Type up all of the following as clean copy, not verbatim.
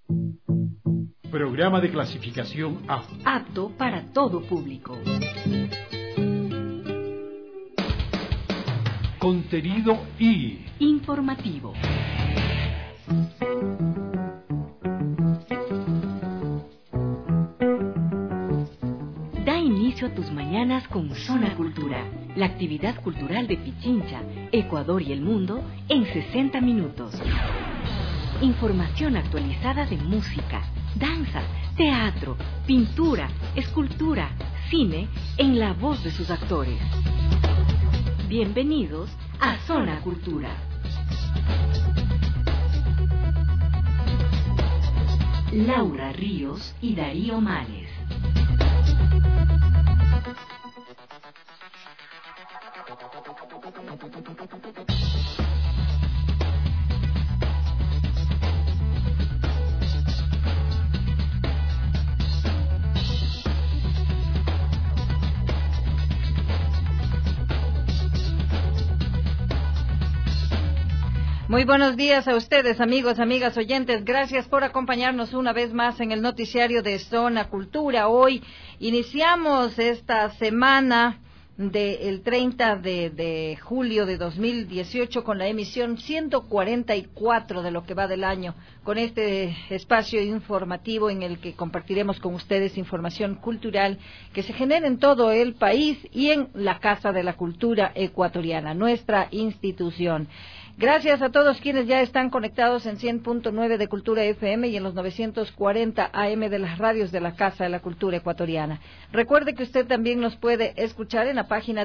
Programa de clasificación A. Apto para todo público. Contenido I. Informativo. Da inicio a tus mañanas con Zona Cultura, la actividad cultural de Pichincha, Ecuador y el mundo en 60 minutos. Información actualizada de música, danza, teatro, pintura, escultura, cine, en la voz de sus actores. Bienvenidos a Zona Cultura. Laura Ríos y Darío Males. Muy buenos días a ustedes, amigos, amigas, oyentes. Gracias por acompañarnos una vez más en el noticiario de Zona Cultura. Hoy iniciamos esta semana del 30 de julio de 2018 con la emisión 144 de lo que va del año, con este espacio informativo en el que compartiremos con ustedes información cultural que se genera en todo el país y en la Casa de la Cultura Ecuatoriana, nuestra institución. Gracias a todos quienes ya están conectados en 100.9 de Cultura FM y en los 940 AM de las radios de la Casa de la Cultura Ecuatoriana. Recuerde que usted también nos puede escuchar en la página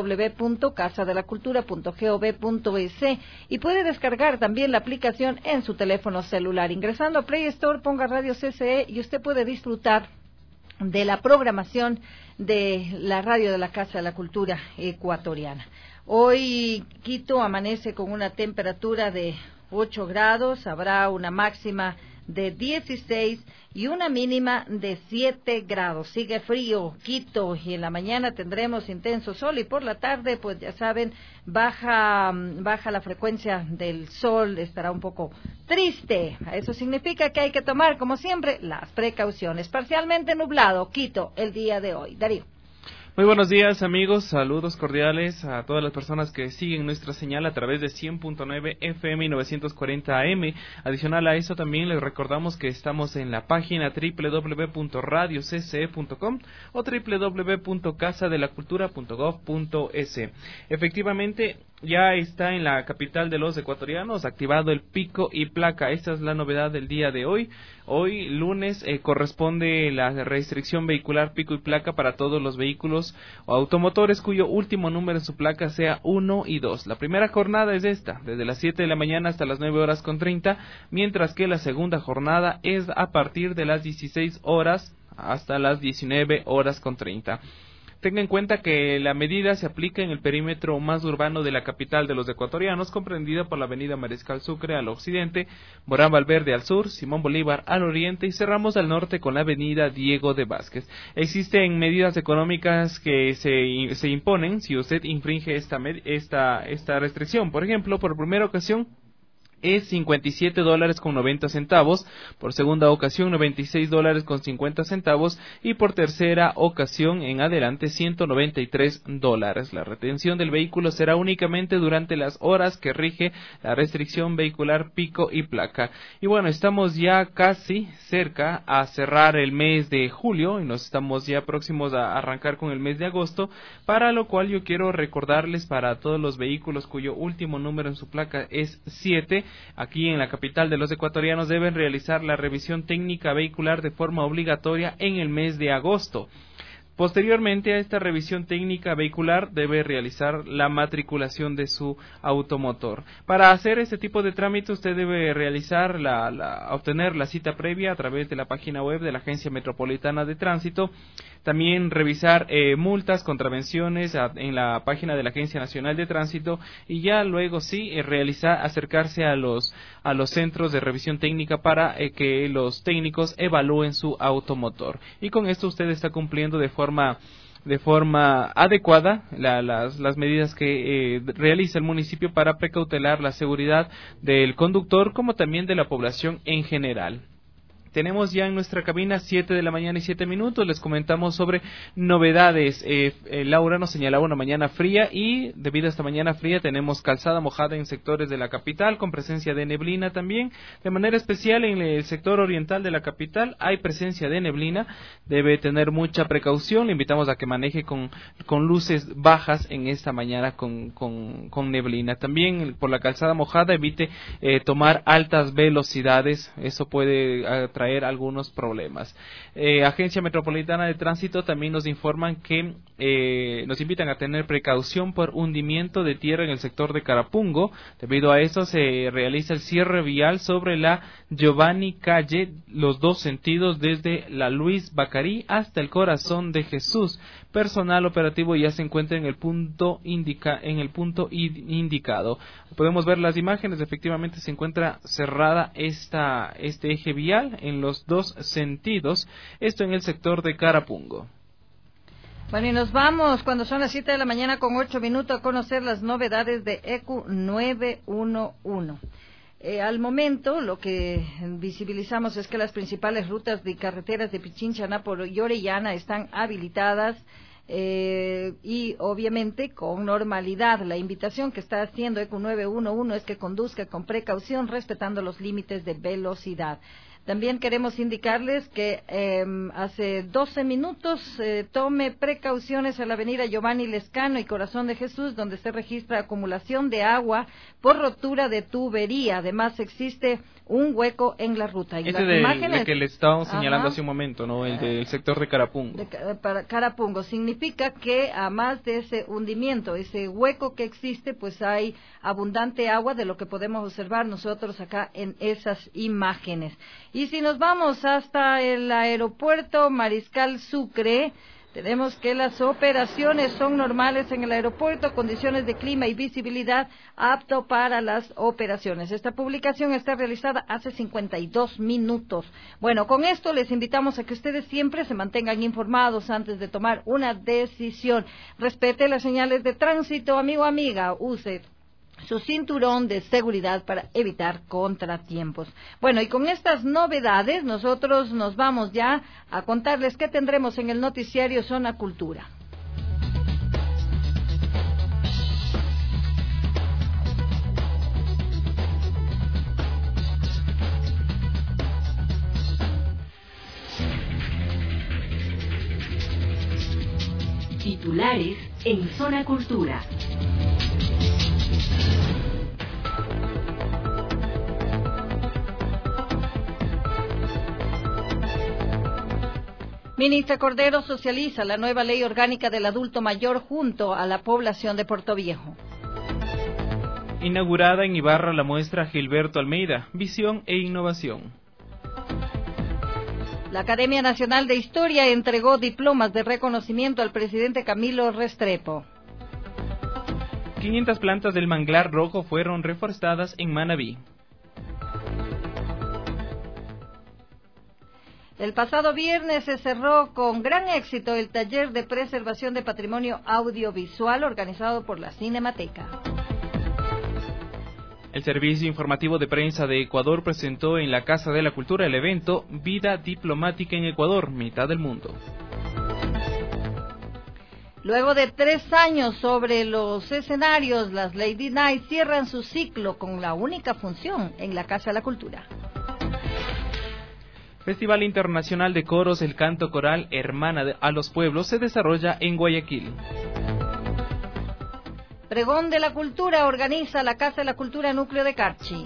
www.casadelacultura.gov.es y puede descargar también la aplicación en su teléfono celular. Ingresando a Play Store, ponga Radio CCE y usted puede disfrutar de la programación de la radio de la Casa de la Cultura Ecuatoriana. Hoy Quito amanece con una temperatura de 8 grados, habrá una máxima de 16 y una mínima de 7 grados. Sigue frío Quito y en la mañana tendremos intenso sol y por la tarde, pues ya saben, baja la frecuencia del sol, estará un poco triste. Eso significa que hay que tomar, como siempre, las precauciones. Parcialmente nublado Quito el día de hoy. Darío. Muy buenos días, amigos, saludos cordiales a todas las personas que siguen nuestra señal a través de 100.9 FM y 940 AM. Adicional a eso también les recordamos que estamos en la página www.radiocce.com o www.casadelacultura.gov.es. Efectivamente, ya está en la capital de los ecuatorianos activado el pico y placa. Esta es la novedad del día de hoy. Hoy, lunes, corresponde la restricción vehicular pico y placa para todos los vehículos o automotores cuyo último número en su placa sea 1 y 2. La primera jornada es esta, desde las 7 de la mañana hasta las 9:30, mientras que la segunda jornada es a partir de las 16 horas hasta las 19:30. Tenga en cuenta que la medida se aplica en el perímetro más urbano de la capital de los ecuatorianos, comprendida por la avenida Mariscal Sucre al occidente, Morán Valverde al sur, Simón Bolívar al oriente y cerramos al norte con la avenida Diego de Vázquez. Existen medidas económicas que se imponen si usted infringe esta restricción. Por ejemplo, por primera ocasión es $57.90, por segunda ocasión $96.50 y por tercera ocasión en adelante $193. La retención del vehículo será únicamente durante las horas que rige la restricción vehicular pico y placa. Y bueno, estamos ya casi cerca a cerrar el mes de julio y nos estamos ya próximos a arrancar con el mes de agosto, para lo cual yo quiero recordarles para todos los vehículos cuyo último número en su placa es 7, aquí en la capital de los ecuatorianos deben realizar la revisión técnica vehicular de forma obligatoria en el mes de agosto. Posteriormente a esta revisión técnica vehicular debe realizar la matriculación de su automotor. Para hacer este tipo de trámite usted debe realizar obtener la cita previa a través de la página web de la Agencia Metropolitana de Tránsito. También revisar multas, contravenciones en la página de la Agencia Nacional de Tránsito y ya luego sí acercarse a los centros de revisión técnica para que los técnicos evalúen su automotor. Y con esto usted está cumpliendo de forma adecuada las medidas que realiza el municipio para precautelar la seguridad del conductor como también de la población en general. Tenemos ya en nuestra cabina 7 de la mañana y 7 minutos. Les comentamos sobre novedades. Laura nos señalaba una mañana fría y debido a esta mañana fría tenemos calzada mojada en sectores de la capital con presencia de neblina también. De manera especial en el sector oriental de la capital hay presencia de neblina. Debe tener mucha precaución. Le invitamos a que maneje con luces bajas en esta mañana con neblina. También por la calzada mojada evite tomar altas velocidades. Eso puede traer algunos problemas. Agencia Metropolitana de Tránsito también nos informan que nos invitan a tener precaución por hundimiento de tierra en el sector de Carapungo. Debido a eso se realiza el cierre vial sobre la Giovanni Calle, los dos sentidos desde la Luis Bacarí hasta el Corazón de Jesús. Personal operativo ya se encuentra en el punto indicado. Podemos ver las imágenes, efectivamente se encuentra cerrada este eje vial en los dos sentidos, esto en el sector de Carapungo. Bueno, y nos vamos cuando son las 7 de la mañana con 8 minutos a conocer las novedades de ECU 911. Al momento, lo que visibilizamos es que las principales rutas de carreteras de Pichincha, Napo y Orellana están habilitadas y obviamente con normalidad. La invitación que está haciendo ECU 911 es que conduzca con precaución respetando los límites de velocidad. También queremos indicarles que hace 12 minutos tome precauciones a la avenida Giovanni Lescano y Corazón de Jesús, donde se registra acumulación de agua por rotura de tubería. Además, existe un hueco en la ruta. Y ese de que le estábamos señalando hace un momento, ¿no? El del sector de Carapungo. Para Carapungo. Significa que a más de ese hundimiento, ese hueco que existe, pues hay abundante agua, de lo que podemos observar nosotros acá en esas imágenes. Y si nos vamos hasta el aeropuerto Mariscal Sucre, tenemos que las operaciones son normales en el aeropuerto, condiciones de clima y visibilidad apto para las operaciones. Esta publicación está realizada hace 52 minutos. Bueno, con esto les invitamos a que ustedes siempre se mantengan informados antes de tomar una decisión. Respete las señales de tránsito, amigo, amiga, use su cinturón de seguridad para evitar contratiempos. Bueno, y con estas novedades nosotros nos vamos ya a contarles qué tendremos en el noticiario Zona Cultura. Titulares en Zona Cultura. Ministra Cordero socializa la nueva ley orgánica del adulto mayor junto a la población de Portoviejo. Inaugurada en Ibarra la muestra Gilberto Almeida, Visión e Innovación. La Academia Nacional de Historia entregó diplomas de reconocimiento al presidente Camilo Restrepo. 500 plantas del manglar rojo fueron reforestadas en Manabí. El pasado viernes se cerró con gran éxito el taller de preservación de patrimonio audiovisual organizado por la Cinemateca. El Servicio Informativo de Prensa de Ecuador presentó en la Casa de la Cultura el evento Vida Diplomática en Ecuador, mitad del mundo. Luego de 3 años sobre los escenarios, las Lady Night cierran su ciclo con la única función en la Casa de la Cultura. Festival Internacional de Coros El Canto Coral Hermana a los Pueblos se desarrolla en Guayaquil. Pregón de la Cultura organiza la Casa de la Cultura Núcleo de Carchi.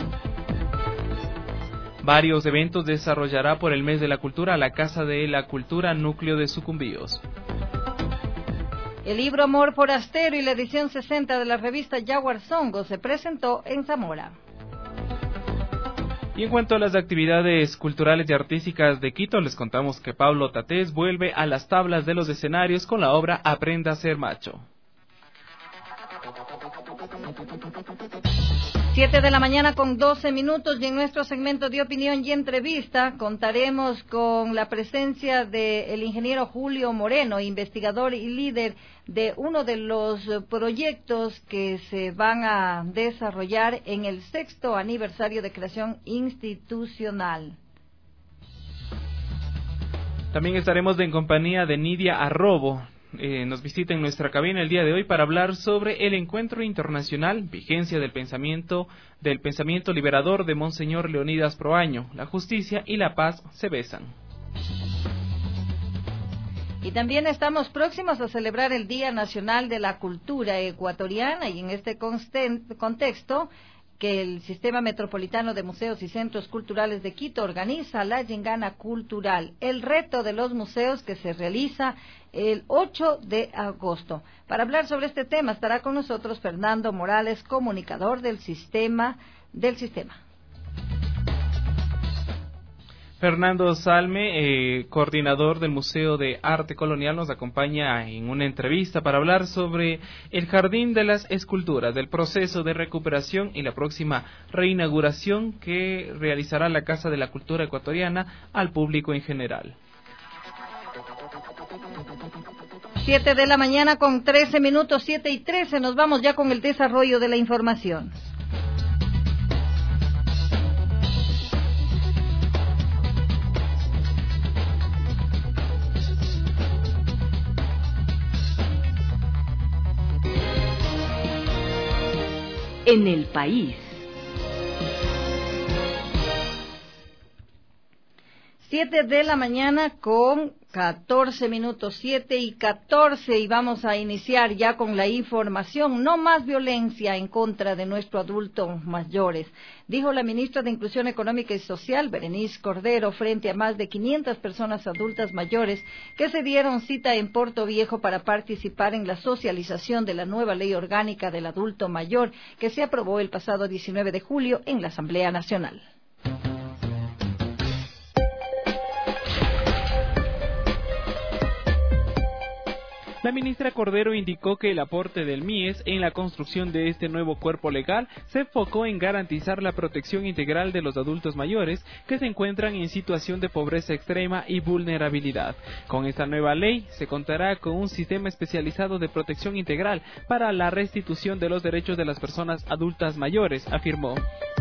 Varios eventos desarrollará por el mes de la cultura la Casa de la Cultura Núcleo de Sucumbíos. El libro Amor Forastero y la edición 60 de la revista Yaguar Songo se presentó en Zamora. Y en cuanto a las actividades culturales y artísticas de Quito, les contamos que Pablo Tatés vuelve a las tablas de los escenarios con la obra Aprenda a ser macho. 7 de la mañana con 12 minutos y en nuestro segmento de opinión y entrevista contaremos con la presencia del ingeniero Julio Moreno, investigador y líder de uno de los proyectos que se van a desarrollar en el 6º aniversario de creación institucional. También estaremos en compañía de Nidia Arrobo. Nos visita en nuestra cabina el día de hoy para hablar sobre el encuentro internacional, vigencia del pensamiento liberador de Monseñor Leonidas Proaño. La justicia y la paz se besan. Y también estamos próximos a celebrar el Día Nacional de la Cultura Ecuatoriana, y en este contexto que el Sistema Metropolitano de Museos y Centros Culturales de Quito organiza la Yengana Cultural, el reto de los museos, que se realiza el 8 de agosto. Para hablar sobre este tema estará con nosotros Fernando Morales, comunicador del sistema. Fernando Salme, coordinador del Museo de Arte Colonial, nos acompaña en una entrevista para hablar sobre el Jardín de las Esculturas, del proceso de recuperación y la próxima reinauguración que realizará la Casa de la Cultura Ecuatoriana al público en general. 7 de la mañana con 13 minutos, 7:13, nos vamos ya con el desarrollo de la información. En el país. 7 de la mañana con 14 minutos, 7:14, y vamos a iniciar ya con la información. No más violencia en contra de nuestros adultos mayores, dijo la ministra de Inclusión Económica y Social, Berenice Cordero, frente a más de 500 personas adultas mayores que se dieron cita en Puerto Viejo para participar en la socialización de la nueva Ley Orgánica del Adulto Mayor, que se aprobó el pasado 19 de julio en la Asamblea Nacional. La ministra Cordero indicó que el aporte del MIES en la construcción de este nuevo cuerpo legal se enfocó en garantizar la protección integral de los adultos mayores que se encuentran en situación de pobreza extrema y vulnerabilidad. Con esta nueva ley se contará con un sistema especializado de protección integral para la restitución de los derechos de las personas adultas mayores, afirmó.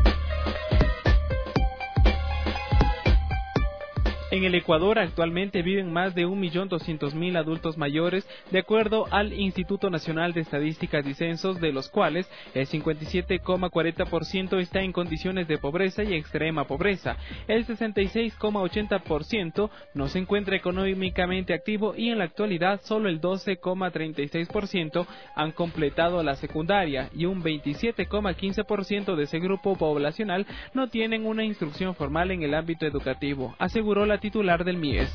En el Ecuador actualmente viven más de 1.200.000 adultos mayores, de acuerdo al Instituto Nacional de Estadísticas y Censos, de los cuales el 57,40% está en condiciones de pobreza y extrema pobreza. El 66,80% no se encuentra económicamente activo y en la actualidad solo el 12,36% han completado la secundaria y un 27,15% de ese grupo poblacional no tienen una instrucción formal en el ámbito educativo, aseguró la titular del MIES.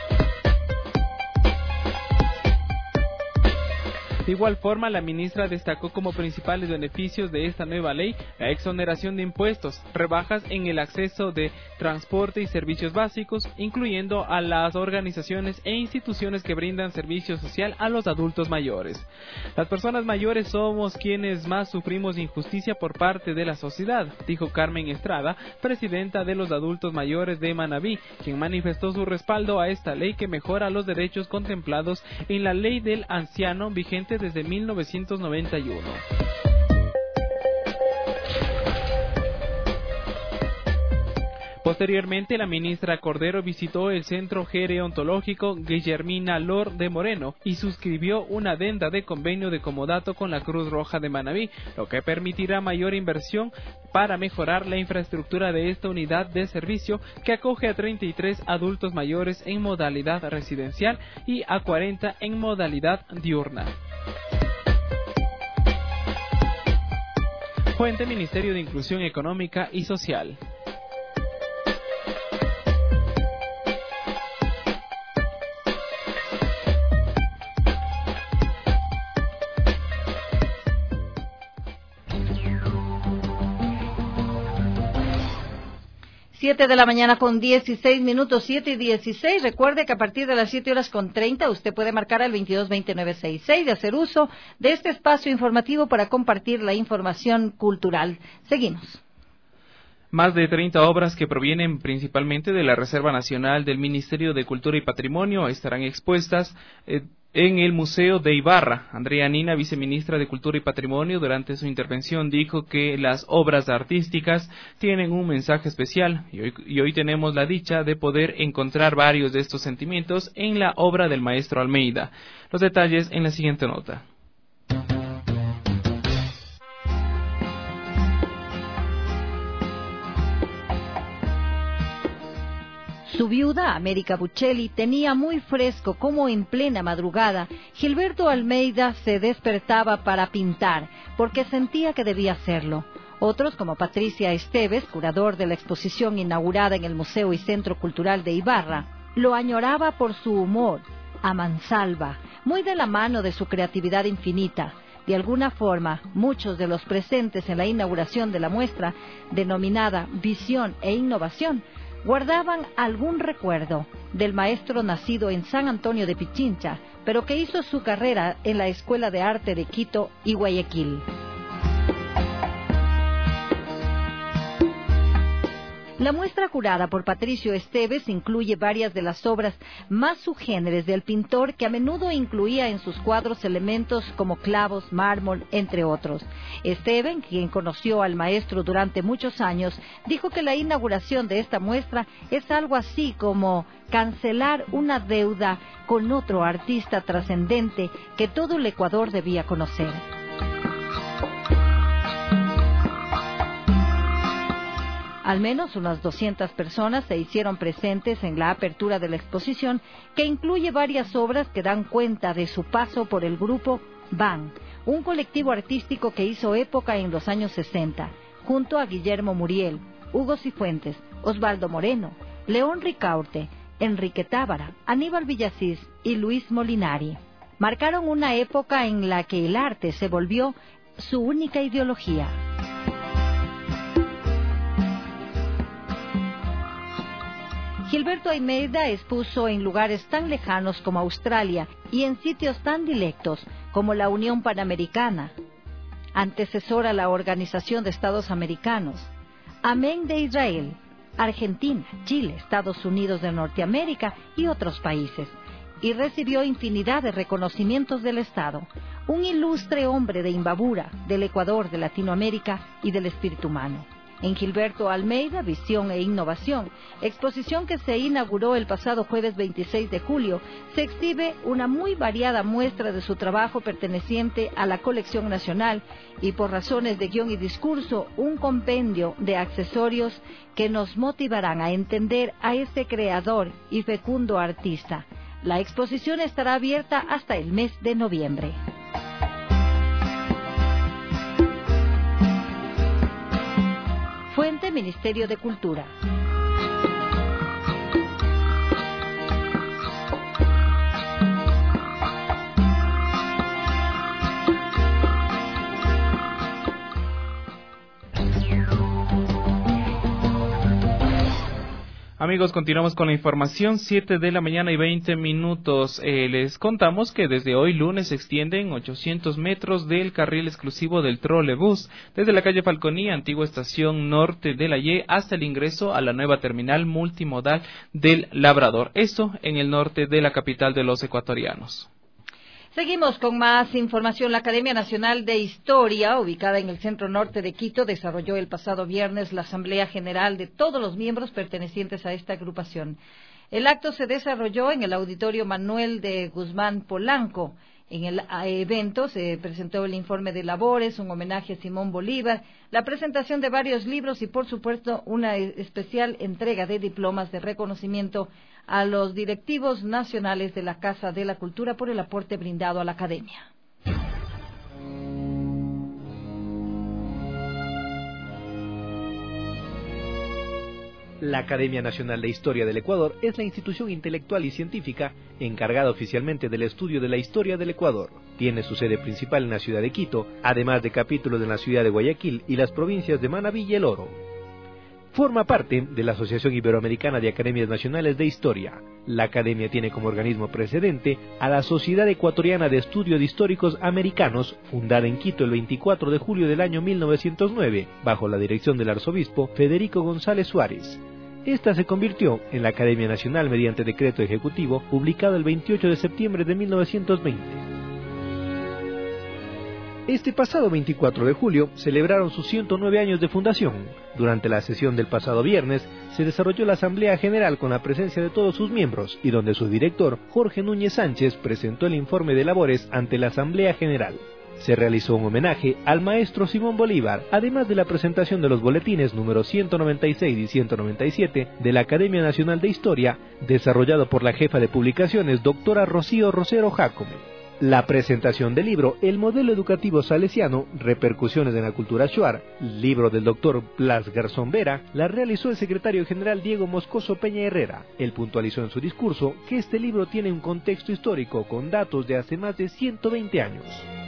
De igual forma, la ministra destacó como principales beneficios de esta nueva ley la exoneración de impuestos, rebajas en el acceso de transporte y servicios básicos, incluyendo a las organizaciones e instituciones que brindan servicio social a los adultos mayores. Las personas mayores somos quienes más sufrimos injusticia por parte de la sociedad, dijo Carmen Estrada, presidenta de los adultos mayores de Manabí, quien manifestó su respaldo a esta ley que mejora los derechos contemplados en la Ley del Anciano vigente desde 1991. Posteriormente, la ministra Cordero visitó el Centro Gerontológico Guillermina Lor de Moreno y suscribió una adenda de convenio de comodato con la Cruz Roja de Manabí, lo que permitirá mayor inversión para mejorar la infraestructura de esta unidad de servicio que acoge a 33 adultos mayores en modalidad residencial y a 40 en modalidad diurna. Fuente: Ministerio de Inclusión Económica y Social. Siete de la mañana con 16 minutos, 7:16. Recuerde que a partir de las 7:30 usted puede marcar al 22-2966 y hacer uso de este espacio informativo para compartir la información cultural. Seguimos. Más de 30 obras que provienen principalmente de la Reserva Nacional del Ministerio de Cultura y Patrimonio estarán expuestas en el Museo de Ibarra. Andrea Nina, viceministra de Cultura y Patrimonio, durante su intervención dijo que las obras artísticas tienen un mensaje especial y hoy tenemos la dicha de poder encontrar varios de estos sentimientos en la obra del maestro Almeida. Los detalles en la siguiente nota. Su viuda, América Buccelli, tenía muy fresco cómo en plena madrugada Gilberto Almeida se despertaba para pintar, porque sentía que debía hacerlo. Otros, como Patricia Esteves, curador de la exposición inaugurada en el Museo y Centro Cultural de Ibarra, lo añoraba por su humor, a mansalva, muy de la mano de su creatividad infinita. De alguna forma, muchos de los presentes en la inauguración de la muestra, denominada Visión e Innovación, guardaban algún recuerdo del maestro nacido en San Antonio de Pichincha, pero que hizo su carrera en la Escuela de Arte de Quito y Guayaquil. La muestra curada por Patricio Esteves incluye varias de las obras más subgéneres del pintor, que a menudo incluía en sus cuadros elementos como clavos, mármol, entre otros. Esteves, quien conoció al maestro durante muchos años, dijo que la inauguración de esta muestra es algo así como cancelar una deuda con otro artista trascendente que todo el Ecuador debía conocer. Al menos unas 200 personas se hicieron presentes en la apertura de la exposición, que incluye varias obras que dan cuenta de su paso por el grupo BAN, un colectivo artístico que hizo época en los años 60, junto a Guillermo Muriel, Hugo Cifuentes, Osvaldo Moreno, León Ricaurte, Enrique Tábara, Aníbal Villasís y Luis Molinari. Marcaron una época en la que el arte se volvió su única ideología. Gilberto Almeida expuso en lugares tan lejanos como Australia y en sitios tan dilectos como la Unión Panamericana, antecesora a la Organización de Estados Americanos, Amén de Israel, Argentina, Chile, Estados Unidos de Norteamérica y otros países, y recibió infinidad de reconocimientos del Estado. Un ilustre hombre de Imbabura, del Ecuador, de Latinoamérica y del espíritu humano. En Gilberto Almeida, Visión e Innovación, exposición que se inauguró el pasado jueves 26 de julio, se exhibe una muy variada muestra de su trabajo perteneciente a la colección nacional y, por razones de guión y discurso, un compendio de accesorios que nos motivarán a entender a este creador y fecundo artista. La exposición estará abierta hasta el mes de noviembre. Fuente: Ministerio de Cultura. Amigos, continuamos con la información, 7 de la mañana y 20 minutos. Les contamos que desde hoy lunes se extienden 800 metros del carril exclusivo del trolebús desde la calle Falconía, antigua estación norte de la Y, hasta el ingreso a la nueva terminal multimodal del Labrador. Esto en el norte de la capital de los ecuatorianos. Seguimos con más información. La Academia Nacional de Historia, ubicada en el centro norte de Quito, desarrolló el pasado viernes la Asamblea General de todos los miembros pertenecientes a esta agrupación. El acto se desarrolló en el Auditorio Manuel de Guzmán Polanco. En el evento se presentó el informe de labores, un homenaje a Simón Bolívar, la presentación de varios libros y, por supuesto, una especial entrega de diplomas de reconocimiento a los directivos nacionales de la Casa de la Cultura por el aporte brindado a la Academia. La Academia Nacional de Historia del Ecuador es la institución intelectual y científica encargada oficialmente del estudio de la historia del Ecuador. Tiene su sede principal en la ciudad de Quito, además de capítulos en la ciudad de Guayaquil y las provincias de Manabí y El Oro. Forma parte de la Asociación Iberoamericana de Academias Nacionales de Historia. La Academia tiene como organismo precedente a la Sociedad Ecuatoriana de Estudios Históricos Americanos, fundada en Quito el 24 de julio del año 1909, bajo la dirección del arzobispo Federico González Suárez. Esta se convirtió en la Academia Nacional mediante decreto ejecutivo publicado el 28 de septiembre de 1920. Este pasado 24 de julio celebraron sus 109 años de fundación. Durante la sesión del pasado viernes se desarrolló la Asamblea General con la presencia de todos sus miembros y donde su director, Jorge Núñez Sánchez, presentó el informe de labores ante la Asamblea General. Se realizó un homenaje al maestro Simón Bolívar, además de la presentación de los boletines números 196 y 197 de la Academia Nacional de Historia, desarrollado por la jefa de publicaciones, doctora Rocío Rosero Jácome. La presentación del libro El modelo educativo salesiano, repercusiones en la cultura shuar, libro del doctor Blas Garzón Vera, la realizó el secretario general Diego Moscoso Peña Herrera. Él puntualizó en su discurso que este libro tiene un contexto histórico con datos de hace más de 120 años.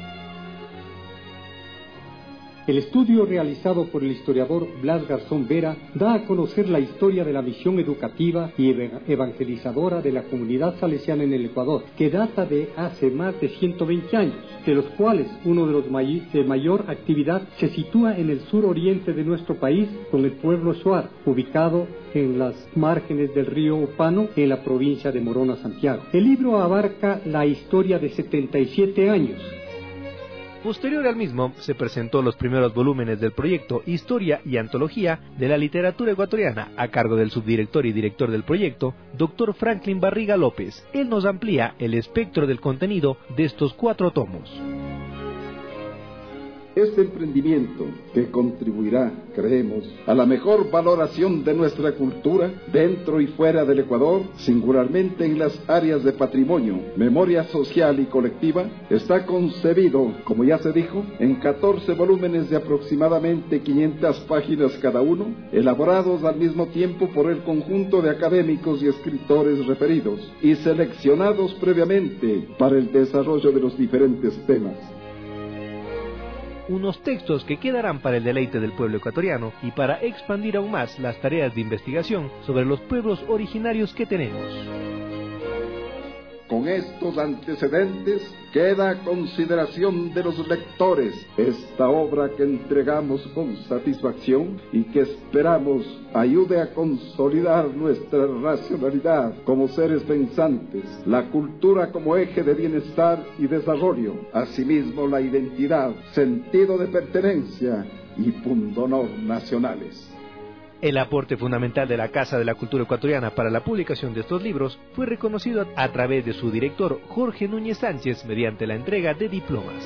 El estudio realizado por el historiador Blas Garzón Vera da a conocer la historia de la misión educativa y evangelizadora de la comunidad salesiana en el Ecuador, que data de hace más de 120 años, de los cuales uno de los de mayor actividad se sitúa en el suroriente de nuestro país, con el pueblo shuar, ubicado en las márgenes del río Opano, en la provincia de Morona, Santiago. El libro abarca la historia de 77 años. Posterior al mismo, se presentó los primeros volúmenes del proyecto Historia y Antología de la Literatura Ecuatoriana, a cargo del subdirector y director del proyecto, Dr. Franklin Barriga López. Él nos amplía el espectro del contenido de estos 4 tomos. Este emprendimiento, que contribuirá, creemos, a la mejor valoración de nuestra cultura dentro y fuera del Ecuador, singularmente en las áreas de patrimonio, memoria social y colectiva, está concebido, como ya se dijo, en 14 volúmenes de aproximadamente 500 páginas cada uno, elaborados al mismo tiempo por el conjunto de académicos y escritores referidos y seleccionados previamente para el desarrollo de los diferentes temas. Unos textos que quedarán para el deleite del pueblo ecuatoriano y para expandir aún más las tareas de investigación sobre los pueblos originarios que tenemos. Con estos antecedentes, queda a consideración de los lectores esta obra que entregamos con satisfacción y que esperamos ayude a consolidar nuestra racionalidad como seres pensantes, la cultura como eje de bienestar y desarrollo, asimismo la identidad, sentido de pertenencia y pundonor nacionales. El aporte fundamental de la Casa de la Cultura Ecuatoriana para la publicación de estos libros fue reconocido a través de su director Jorge Núñez Sánchez mediante la entrega de diplomas.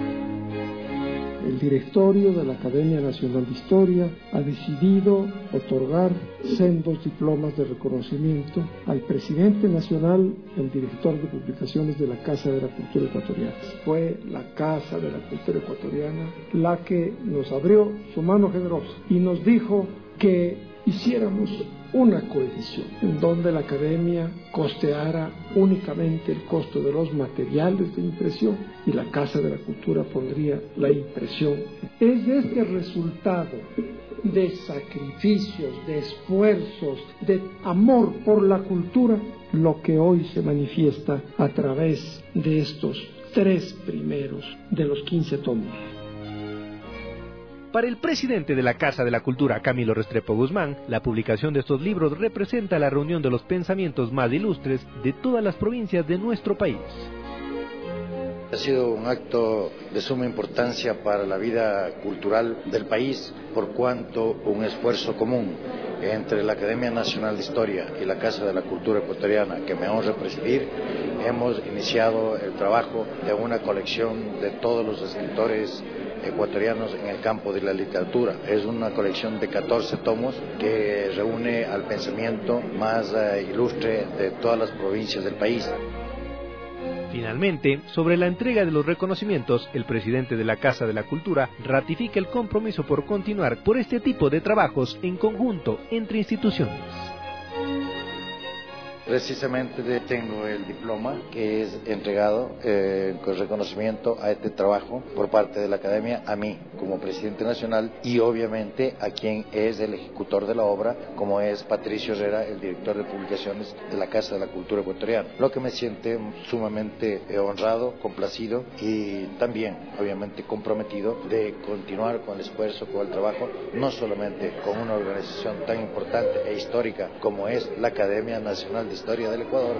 El directorio de la Academia Nacional de Historia ha decidido otorgar sendos diplomas de reconocimiento al presidente nacional, el director de publicaciones de la Casa de la Cultura Ecuatoriana. Fue la Casa de la Cultura Ecuatoriana la que nos abrió su mano generosa y nos dijo que hiciéramos una coedición en donde la Academia costeara únicamente el costo de los materiales de impresión y la Casa de la Cultura pondría la impresión. Es este resultado de sacrificios, de esfuerzos, de amor por la cultura lo que hoy se manifiesta a través de estos 3 primeros de los 15 tomos. Para el presidente de la Casa de la Cultura, Camilo Restrepo Guzmán, la publicación de estos libros representa la reunión de los pensamientos más ilustres de todas las provincias de nuestro país. Ha sido un acto de suma importancia para la vida cultural del país, por cuanto un esfuerzo común entre la Academia Nacional de Historia y la Casa de la Cultura Ecuatoriana, que me honra presidir, hemos iniciado el trabajo de una colección de todos los escritores ecuatorianos en el campo de la literatura. Es una colección de 14 tomos que reúne al pensamiento más ilustre de todas las provincias del país. Finalmente, sobre la entrega de los reconocimientos, el presidente de la Casa de la Cultura ratifica el compromiso por continuar por este tipo de trabajos en conjunto entre instituciones. Precisamente tengo el diploma que es entregado con reconocimiento a este trabajo por parte de la Academia a mí como presidente nacional y obviamente a quien es el ejecutor de la obra, como es Patricio Herrera, el director de publicaciones de la Casa de la Cultura Ecuatoriana. Lo que me siente sumamente honrado, complacido y también obviamente comprometido de continuar con el esfuerzo, con el trabajo, no solamente con una organización tan importante e histórica como es la Academia Nacional de Historia del Ecuador.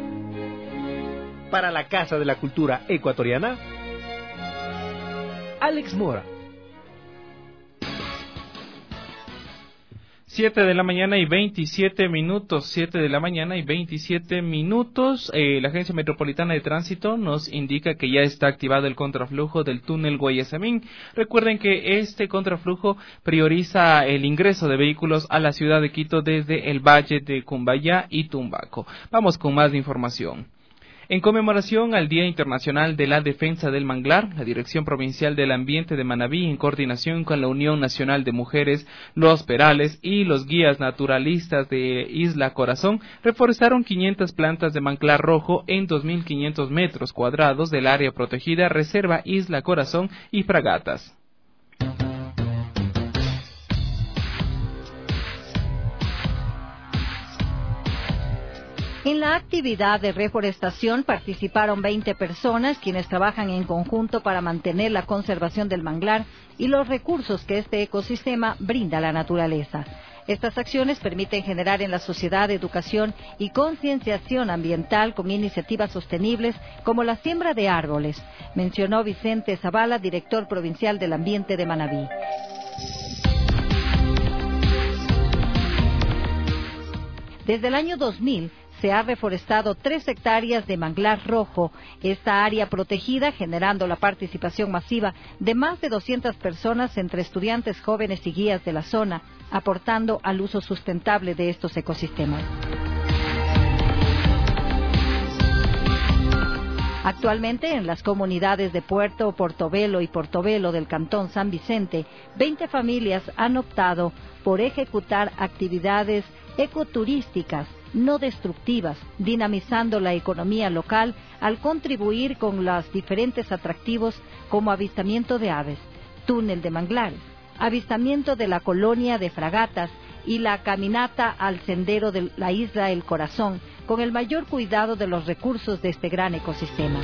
Para la Casa de la Cultura Ecuatoriana, Alex Mora. 7 de la mañana y 27 minutos, 7 de la mañana y 27 minutos. La Agencia Metropolitana de Tránsito nos indica que ya está activado el contraflujo del túnel Guayasamín. Recuerden que este contraflujo prioriza el ingreso de vehículos a la ciudad de Quito desde el Valle de Cumbayá y Tumbaco. Vamos con más información. En conmemoración al Día Internacional de la Defensa del Manglar, la Dirección Provincial del Ambiente de Manabí, en coordinación con la Unión Nacional de Mujeres, Los Perales y los guías naturalistas de Isla Corazón, reforestaron 500 plantas de manglar rojo en 2.500 metros cuadrados del área protegida Reserva Isla Corazón y Fragatas. En la actividad de reforestación participaron 20 personas, quienes trabajan en conjunto para mantener la conservación del manglar y los recursos que este ecosistema brinda a la naturaleza. Estas acciones permiten generar en la sociedad educación y concienciación ambiental con iniciativas sostenibles como la siembra de árboles, mencionó Vicente Zavala, director provincial del ambiente de Manabí. Desde el año 2000, se ha reforestado 3 hectáreas de manglar rojo, esta área protegida generando la participación masiva de más de 200 personas entre estudiantes jóvenes y guías de la zona, aportando al uso sustentable de estos ecosistemas. Actualmente, en las comunidades de Puerto Portobelo y Portobelo del Cantón San Vicente, 20 familias han optado por ejecutar actividades ecoturísticas no destructivas, dinamizando la economía local al contribuir con los diferentes atractivos como avistamiento de aves, túnel de manglares, avistamiento de la colonia de Fragatas y la caminata al sendero de la isla El Corazón, con el mayor cuidado de los recursos de este gran ecosistema.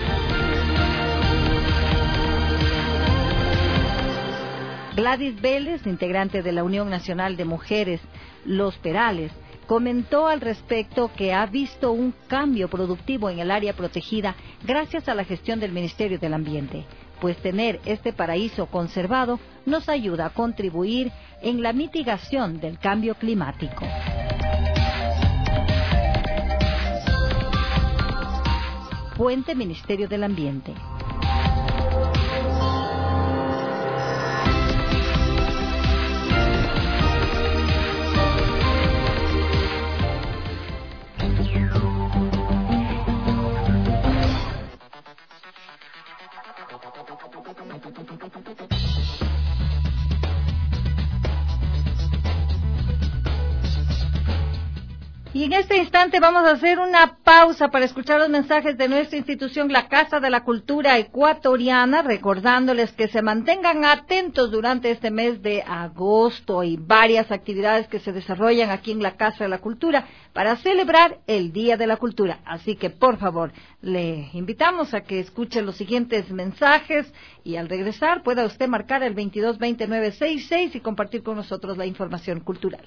Gladys Vélez, integrante de la Unión Nacional de Mujeres, Los Perales, comentó al respecto que ha visto un cambio productivo en el área protegida gracias a la gestión del Ministerio del Ambiente, pues tener este paraíso conservado nos ayuda a contribuir en la mitigación del cambio climático. Fuente Ministerio del Ambiente. Y en este instante vamos a hacer una pausa para escuchar los mensajes de nuestra institución, la Casa de la Cultura Ecuatoriana, recordándoles que se mantengan atentos durante este mes de agosto y varias actividades que se desarrollan aquí en la Casa de la Cultura para celebrar el Día de la Cultura. Así que, por favor, le invitamos a que escuche los siguientes mensajes y al regresar pueda usted marcar el 222966 y compartir con nosotros la información cultural.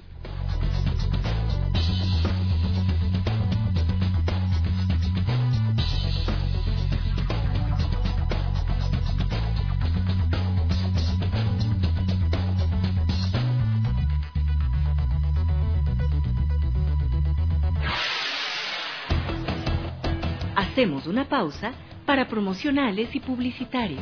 Hacemos una pausa para promocionales y publicitarios.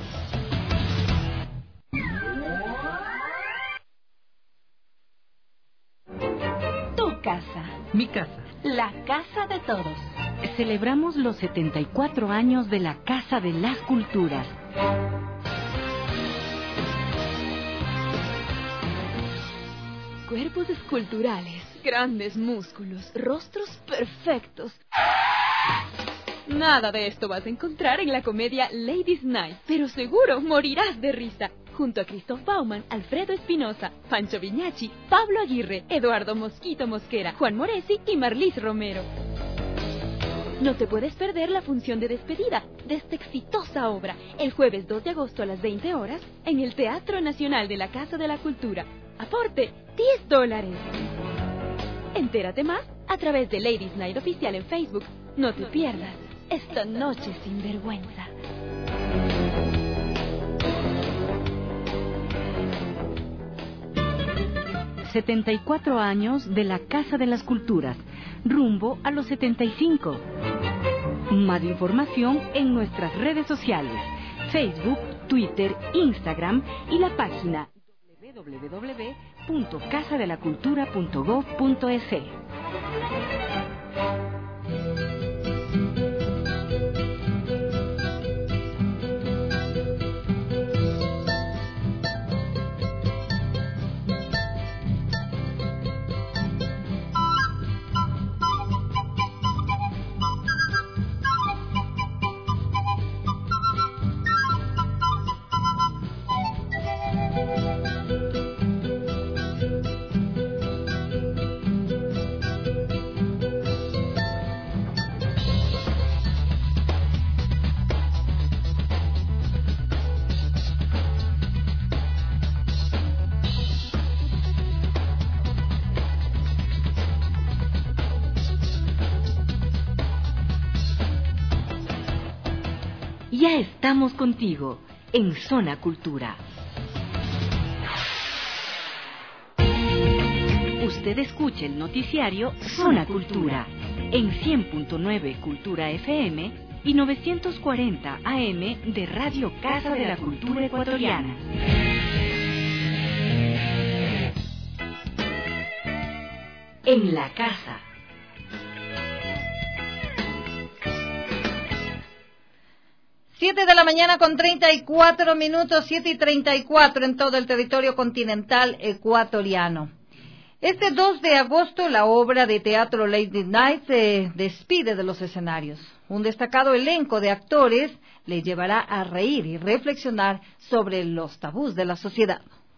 Tu casa. Mi casa. La casa de todos. Celebramos los 74 años de la Casa de las Culturas. Cuerpos esculturales, grandes músculos, rostros perfectos. Nada de esto vas a encontrar en la comedia Ladies Night, pero seguro morirás de risa. Junto a Christoph Baumann, Alfredo Espinosa, Pancho Viñachi, Pablo Aguirre, Eduardo Mosquito Mosquera, Juan Moresi y Marlis Romero. No te puedes perder la función de despedida de esta exitosa obra el jueves 2 de agosto a las 20 horas en el Teatro Nacional de la Casa de la Cultura. Aporte $10. Entérate más a través de Ladies Night Oficial en Facebook. No te pierdas esta noche sin vergüenza. ...74 años de la Casa de las Culturas... ...rumbo a los 75... Más información en nuestras redes sociales... Facebook, Twitter, Instagram... ...y la página... www.casadelacultura.gov.es. Ya estamos contigo en Zona Cultura. Usted escucha el noticiario Zona Cultura en 100.9 Cultura FM y 940 AM de Radio Casa de la Cultura Ecuatoriana. En la casa. 7 de la mañana con 34 minutos, 7:34 en todo el territorio continental ecuatoriano. Este 2 de agosto la obra de teatro Ladies Night se despide de los escenarios. Un destacado elenco de actores le llevará a reír y reflexionar sobre los tabús de la sociedad.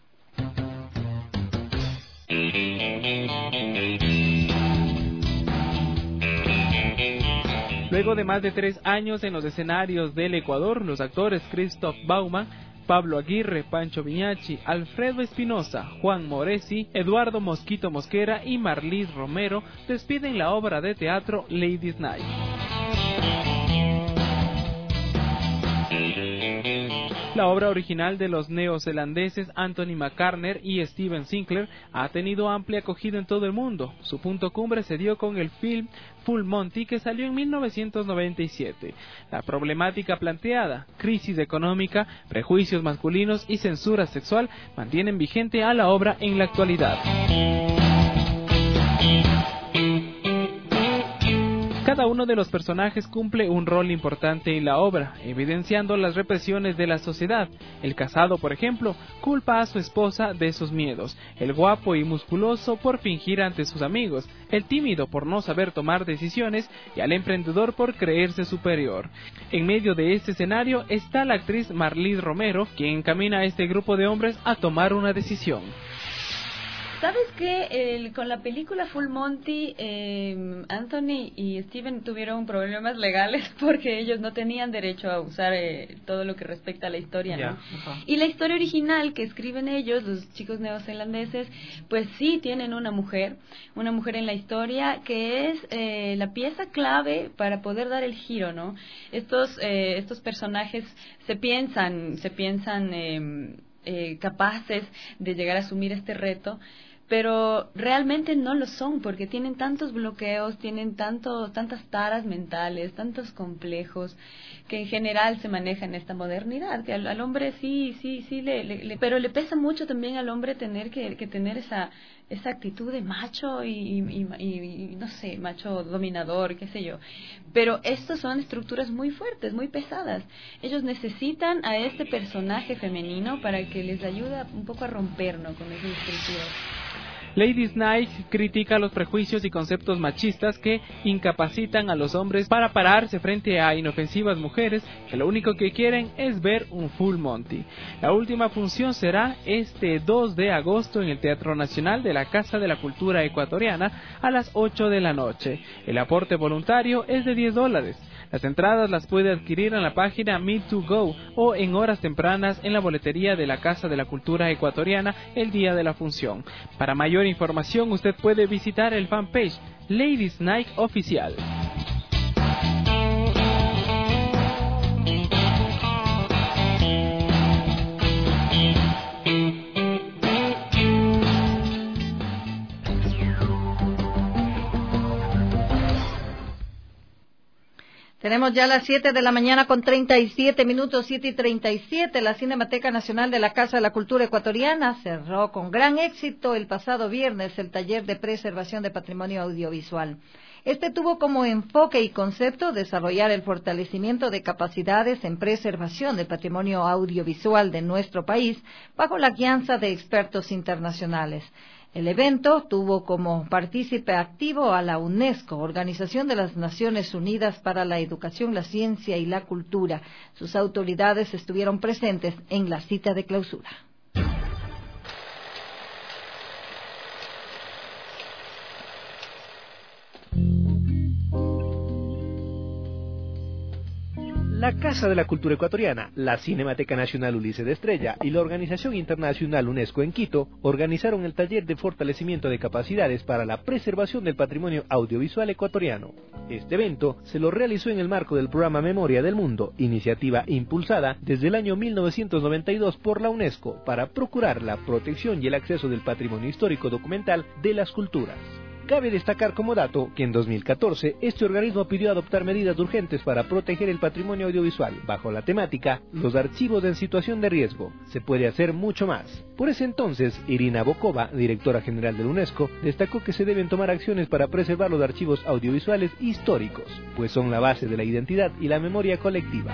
Luego de más de 3 años en los escenarios del Ecuador, los actores Christoph Baumann, Pablo Aguirre, Pancho Viñachi, Alfredo Espinosa, Juan Moresi, Eduardo Mosquito Mosquera y Marlis Romero despiden la obra de teatro Ladies Night. La obra original de los neozelandeses Anthony McCartney y Steven Sinclair ha tenido amplia acogida en todo el mundo. Su punto cumbre se dio con el film Full Monty, que salió en 1997. La problemática planteada, crisis económica, prejuicios masculinos y censura sexual, mantienen vigente a la obra en la actualidad. Cada uno de los personajes cumple un rol importante en la obra, evidenciando las represiones de la sociedad. El casado, por ejemplo, culpa a su esposa de sus miedos, el guapo y musculoso por fingir ante sus amigos, el tímido por no saber tomar decisiones y al emprendedor por creerse superior. En medio de este escenario está la actriz Marlis Romero, quien encamina a este grupo de hombres a tomar una decisión. ¿Sabes qué? Con la película Full Monty, Anthony y Steven tuvieron problemas legales porque ellos no tenían derecho a usar todo lo que respecta a la historia, ¿no? Y la historia original que escriben ellos, los chicos neozelandeses, pues sí tienen una mujer en la historia que es la pieza clave para poder dar el giro, ¿no? Estos personajes se piensan capaces de llegar a asumir este reto, pero realmente no lo son porque tienen tantos bloqueos, tienen tantas taras mentales, tantos complejos que en general se maneja en esta modernidad, que al hombre sí pero le pesa mucho también al hombre tener que tener esa actitud de macho y no sé, macho dominador, qué sé yo. Pero estas son estructuras muy fuertes, muy pesadas. Ellos necesitan a este personaje femenino para que les ayude un poco a romper, ¿no?, con esas estructuras. Ladies Night critica los prejuicios y conceptos machistas que incapacitan a los hombres para pararse frente a inofensivas mujeres que lo único que quieren es ver un full Monty. La última función será este 2 de agosto en el Teatro Nacional de la Casa de la Cultura Ecuatoriana a las 8 de la noche. El aporte voluntario es de $10. Las entradas las puede adquirir en la página Me2Go o en horas tempranas en la boletería de la Casa de la Cultura Ecuatoriana el día de la función. Para mayor información usted puede visitar el fanpage Ladies Night Oficial. Tenemos ya las 7 de la mañana con 37 minutos, 7:37. La Cinemateca Nacional de la Casa de la Cultura Ecuatoriana cerró con gran éxito el pasado viernes el taller de preservación de patrimonio audiovisual. Este tuvo como enfoque y concepto desarrollar el fortalecimiento de capacidades en preservación del patrimonio audiovisual de nuestro país bajo la guianza de expertos internacionales. El evento tuvo como partícipe activo a la UNESCO, Organización de las Naciones Unidas para la Educación, la Ciencia y la Cultura. Sus autoridades estuvieron presentes en la cita de clausura. La Casa de la Cultura Ecuatoriana, la Cinemateca Nacional Ulises de Estrella y la Organización Internacional UNESCO en Quito organizaron el taller de fortalecimiento de capacidades para la preservación del patrimonio audiovisual ecuatoriano. Este evento se lo realizó en el marco del programa Memoria del Mundo, iniciativa impulsada desde el año 1992 por la UNESCO para procurar la protección y el acceso del patrimonio histórico documental de las culturas. Cabe destacar como dato que en 2014 este organismo pidió adoptar medidas urgentes para proteger el patrimonio audiovisual bajo la temática Los archivos en situación de riesgo. Se puede hacer mucho más. Por ese entonces, Irina Bokova, directora general de la UNESCO, destacó que se deben tomar acciones para preservar los archivos audiovisuales históricos, pues son la base de la identidad y la memoria colectiva.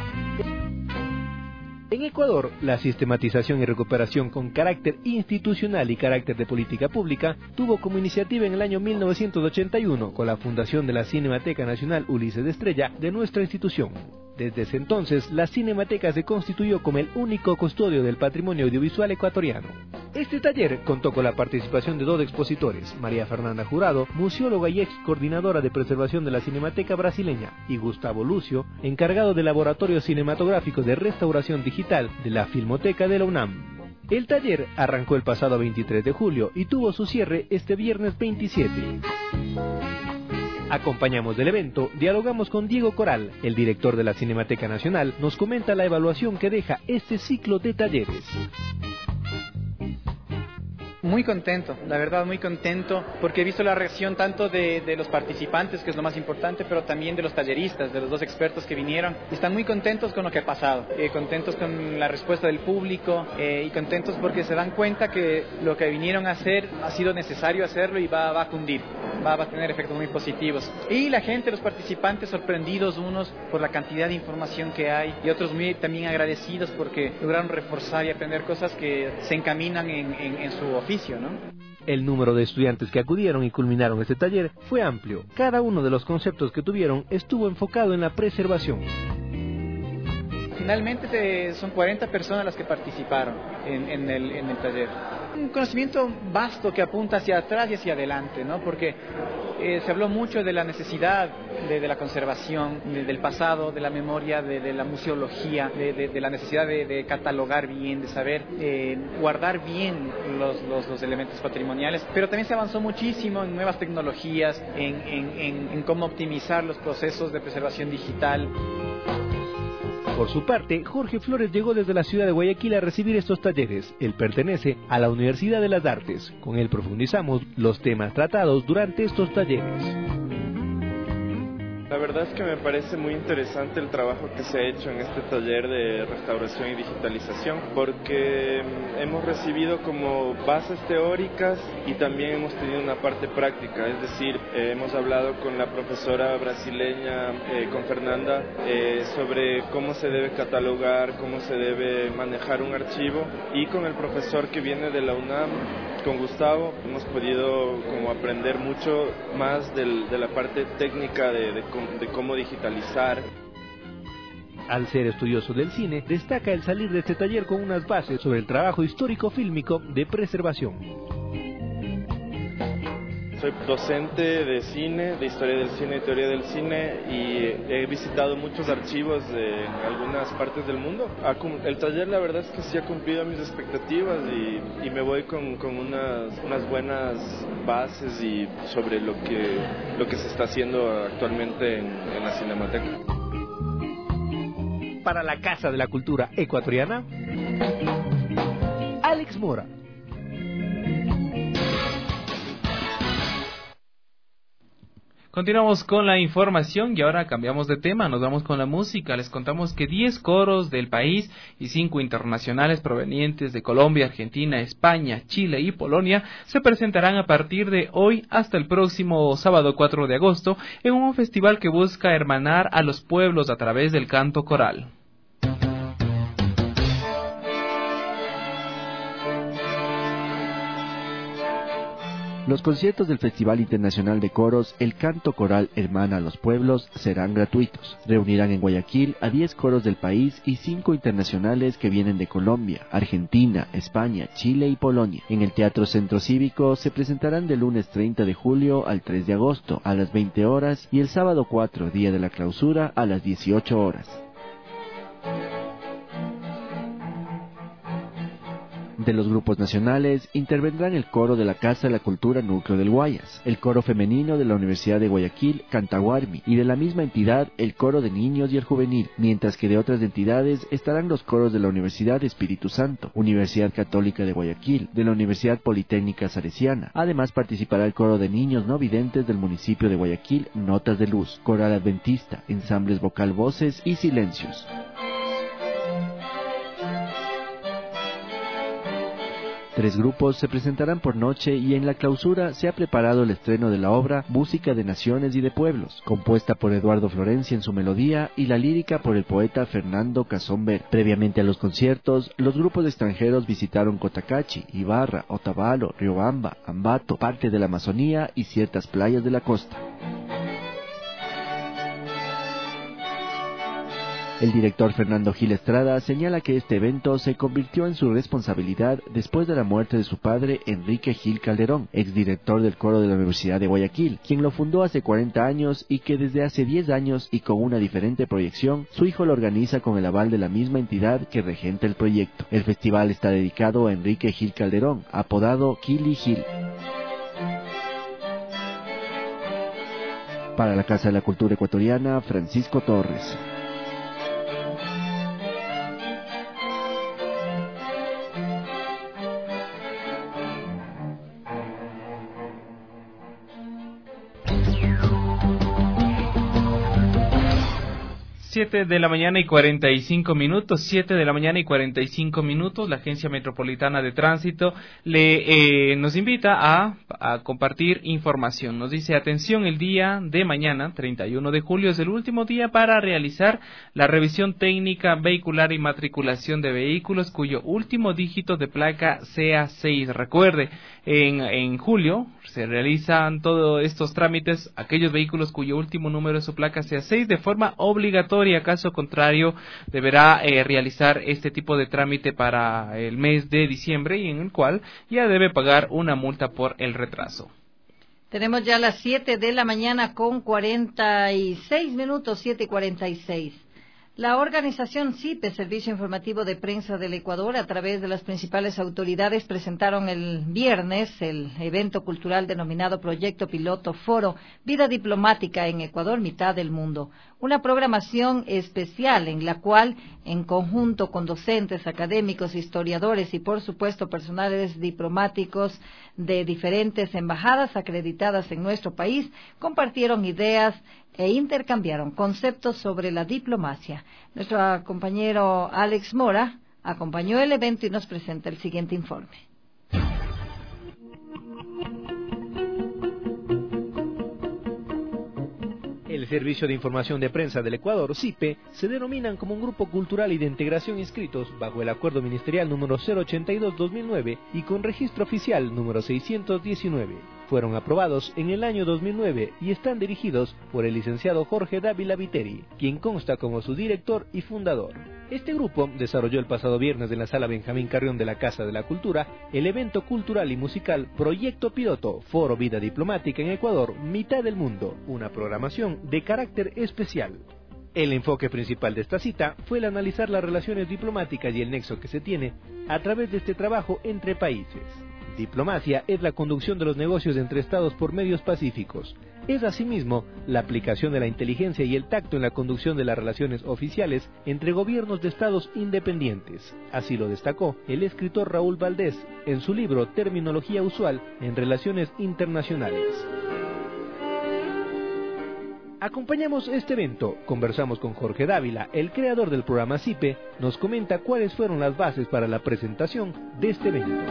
En Ecuador, la sistematización y recuperación con carácter institucional y carácter de política pública tuvo como iniciativa en el año 1981 con la fundación de la Cinemateca Nacional Ulises de Estrella de nuestra institución. Desde ese entonces, la Cinemateca se constituyó como el único custodio del patrimonio audiovisual ecuatoriano. Este taller contó con la participación de 2 expositores, María Fernanda Jurado, museóloga y ex coordinadora de preservación de la Cinemateca brasileña, y Gustavo Lucio, encargado del Laboratorio Cinematográfico de Restauración Digital de la Filmoteca de la UNAM. El taller arrancó el pasado 23 de julio y tuvo su cierre este viernes 27. Acompañamos del evento, dialogamos con Diego Coral, el director de la Cinemateca Nacional, nos comenta la evaluación que deja este ciclo de talleres. Muy contento, la verdad muy contento, porque he visto la reacción tanto de los participantes, que es lo más importante, pero también de los talleristas, de los 2 expertos que vinieron, y están muy contentos con lo que ha pasado, contentos con la respuesta del público, y contentos porque se dan cuenta que lo que vinieron a hacer ha sido necesario hacerlo y va a cundir, va a tener efectos muy positivos. Y la gente, los participantes, sorprendidos unos por la cantidad de información que hay, y otros muy también agradecidos porque lograron reforzar y aprender cosas que se encaminan en su oficio, ¿no? El número de estudiantes que acudieron y culminaron este taller fue amplio. Cada uno de los conceptos que tuvieron estuvo enfocado en la preservación. Finalmente son 40 personas las que participaron en el taller. Un conocimiento vasto que apunta hacia atrás y hacia adelante, ¿no? Porque se habló mucho de la necesidad de la conservación, del pasado, de la memoria, de la museología, de la necesidad de catalogar bien, de saber guardar bien los elementos patrimoniales, pero también se avanzó muchísimo en nuevas tecnologías, en cómo optimizar los procesos de preservación digital. Por su parte, Jorge Flores llegó desde la ciudad de Guayaquil a recibir estos talleres. Él pertenece a la Universidad de las Artes. Con él profundizamos los temas tratados durante estos talleres. La verdad es que me parece muy interesante el trabajo que se ha hecho en este taller de restauración y digitalización, porque hemos recibido como bases teóricas y también hemos tenido una parte práctica, es decir, hemos hablado con la profesora brasileña, con Fernanda, sobre cómo se debe catalogar, cómo se debe manejar un archivo, y con el profesor que viene de la UNAM, con Gustavo, hemos podido como aprender mucho más de la parte técnica de cómo digitalizar. Al ser estudioso del cine, destaca el salir de este taller con unas bases sobre el trabajo histórico-fílmico de preservación. Soy docente de cine, de historia del cine y teoría del cine, y he visitado muchos archivos en algunas partes del mundo. El taller, la verdad es que sí ha cumplido mis expectativas y me voy con unas buenas bases y sobre lo que se está haciendo actualmente en la Cinemateca. Para la Casa de la Cultura Ecuatoriana, Alex Mora. Continuamos con la información y ahora cambiamos de tema, nos vamos con la música. Les contamos que 10 coros del país y 5 internacionales provenientes de Colombia, Argentina, España, Chile y Polonia se presentarán a partir de hoy hasta el próximo sábado 4 de agosto en un festival que busca hermanar a los pueblos a través del canto coral. Los conciertos del Festival Internacional de Coros El Canto Coral Hermana a los Pueblos serán gratuitos. Reunirán en Guayaquil a 10 coros del país y 5 internacionales que vienen de Colombia, Argentina, España, Chile y Polonia. En el Teatro Centro Cívico se presentarán del lunes 30 de julio al 3 de agosto a las 20 horas y el sábado 4, día de la clausura, a las 18 horas. De los grupos nacionales, intervendrán el coro de la Casa de la Cultura Núcleo del Guayas, el coro femenino de la Universidad de Guayaquil, Cantaguarmi, y de la misma entidad, el coro de niños y el juvenil, mientras que de otras entidades estarán los coros de la Universidad Espíritu Santo, Universidad Católica de Guayaquil, de la Universidad Politécnica Salesiana. Además participará el coro de niños no videntes del municipio de Guayaquil, Notas de Luz, Coral Adventista, ensambles vocal voces y silencios. Tres grupos se presentarán por noche y en la clausura se ha preparado el estreno de la obra Música de Naciones y de Pueblos, compuesta por Eduardo Florencia en su melodía y la lírica por el poeta Fernando Casón Vera. Previamente a los conciertos, los grupos extranjeros visitaron Cotacachi, Ibarra, Otavalo, Riobamba, Ambato, parte de la Amazonía y ciertas playas de la costa. El director Fernando Gil Estrada señala que este evento se convirtió en su responsabilidad después de la muerte de su padre Enrique Gil Calderón, exdirector del coro de la Universidad de Guayaquil, quien lo fundó hace 40 años y que desde hace 10 años y con una diferente proyección, su hijo lo organiza con el aval de la misma entidad que regenta el proyecto. El festival está dedicado a Enrique Gil Calderón, apodado Kili Gil. Para la Casa de la Cultura Ecuatoriana, Francisco Torres. 7 de la mañana y 45 minutos, 7 de la mañana y 45 minutos, la Agencia Metropolitana de Tránsito nos invita a compartir información. Nos dice, atención, el día de mañana, 31 de julio, es el último día para realizar la revisión técnica vehicular y matriculación de vehículos cuyo último dígito de placa sea 6. Recuerde, en julio se realizan todos estos trámites, aquellos vehículos cuyo último número de su placa sea 6, de forma obligatoria. Caso contrario, deberá realizar este tipo de trámite para el mes de diciembre, y en el cual ya debe pagar una multa por el retraso. Tenemos ya las 7 de la mañana con 46 minutos, 7:46. La organización CIPE, Servicio Informativo de Prensa del Ecuador, a través de las principales autoridades, presentaron el viernes el evento cultural denominado Proyecto Piloto Foro Vida Diplomática en Ecuador, Mitad del Mundo. Una programación especial en la cual, en conjunto con docentes, académicos, historiadores y, por supuesto, personales diplomáticos de diferentes embajadas acreditadas en nuestro país, compartieron ideas e intercambiaron conceptos sobre la diplomacia. Nuestro compañero Alex Mora acompañó el evento y nos presenta el siguiente informe. El Servicio de Información de Prensa del Ecuador, SIPE, se denominan como un grupo cultural y de integración inscritos bajo el Acuerdo Ministerial número 082-2009 y con registro oficial número 619. Fueron aprobados en el año 2009 y están dirigidos por el licenciado Jorge Dávila Viteri, quien consta como su director y fundador. Este grupo desarrolló el pasado viernes en la Sala Benjamín Carrión de la Casa de la Cultura el evento cultural y musical Proyecto Piloto, Foro Vida Diplomática en Ecuador, Mitad del Mundo, una programación de carácter especial. El enfoque principal de esta cita fue el analizar las relaciones diplomáticas y el nexo que se tiene a través de este trabajo entre países. Diplomacia es la conducción de los negocios entre estados por medios pacíficos. Es asimismo la aplicación de la inteligencia y el tacto en la conducción de las relaciones oficiales entre gobiernos de estados independientes. Así lo destacó el escritor Raúl Valdés en su libro Terminología Usual en Relaciones Internacionales. Acompañamos este evento, conversamos con Jorge Dávila, el creador del programa SIPE, nos comenta cuáles fueron las bases para la presentación de este evento.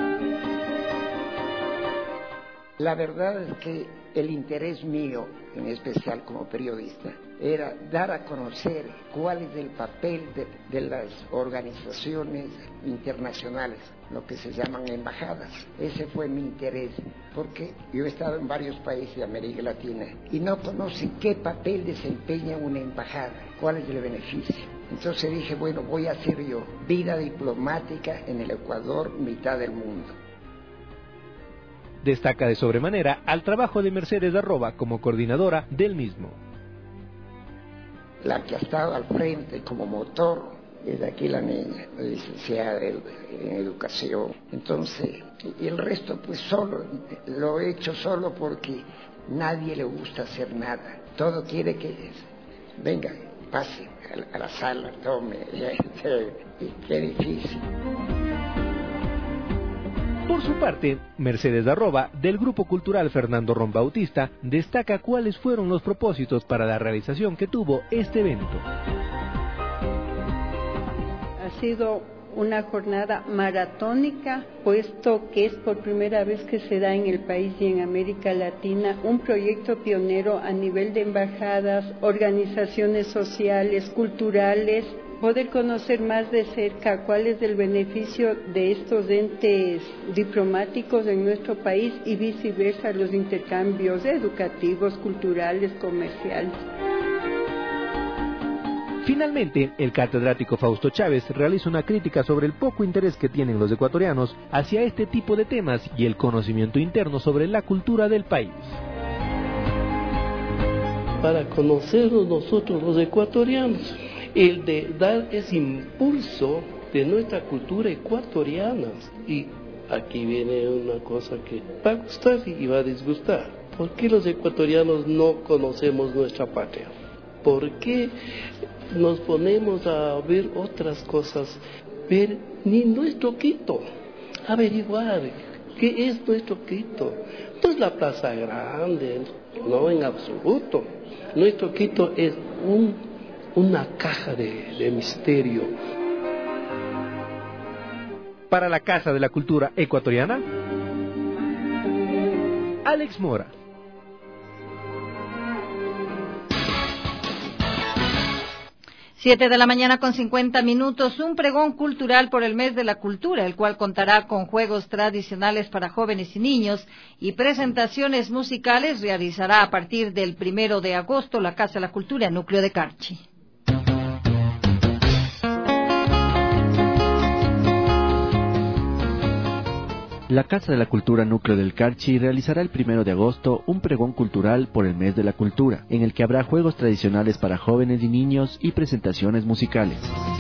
La verdad es que el interés mío, en especial como periodista, era dar a conocer cuál es el papel de las organizaciones internacionales, lo que se llaman embajadas. Ese fue mi interés, porque yo he estado en varios países de América Latina y no conocen qué papel desempeña una embajada, cuál es el beneficio. Entonces dije, bueno, voy a hacer yo vida diplomática en el Ecuador, mitad del mundo. Destaca de sobremanera al trabajo de Mercedes Arroba como coordinadora del mismo. La que ha estado al frente como motor es aquí la niña, licenciada en educación. Entonces, y el resto pues solo, lo he hecho solo porque nadie le gusta hacer nada. Todo quiere que venga, pase a la sala, tome, qué difícil. Por su parte, Mercedes Arroba, del Grupo Cultural Fernando Ron Bautista, destaca cuáles fueron los propósitos para la realización que tuvo este evento. Ha sido una jornada maratónica, puesto que es por primera vez que se da en el país y en América Latina un proyecto pionero a nivel de embajadas, organizaciones sociales, culturales, poder conocer más de cerca cuál es el beneficio de estos entes diplomáticos en nuestro país y viceversa los intercambios educativos, culturales, comerciales. Finalmente, el catedrático Fausto Chávez realiza una crítica sobre el poco interés que tienen los ecuatorianos hacia este tipo de temas y el conocimiento interno sobre la cultura del país. Para conocernos nosotros los ecuatorianos, el de dar ese impulso de nuestra cultura ecuatoriana. Y aquí viene una cosa que va a gustar y va a disgustar. ¿Por qué los ecuatorianos no conocemos nuestra patria? ¿Por qué nos ponemos a ver otras cosas? Ver ni nuestro Quito, averiguar qué es nuestro Quito. No es la Plaza Grande, no en absoluto. Nuestro Quito es una caja de misterio. Para la Casa de la Cultura Ecuatoriana, Alex Mora. Siete de la mañana con 50 minutos, un pregón cultural por el mes de la cultura, el cual contará con juegos tradicionales para jóvenes y niños y presentaciones musicales, realizará a partir del 1 de agosto la Casa de la Cultura, Núcleo de Carchi. La Casa de la Cultura Núcleo del Carchi realizará el 1 de agosto un pregón cultural por el mes de la cultura, en el que habrá juegos tradicionales para jóvenes y niños y presentaciones musicales.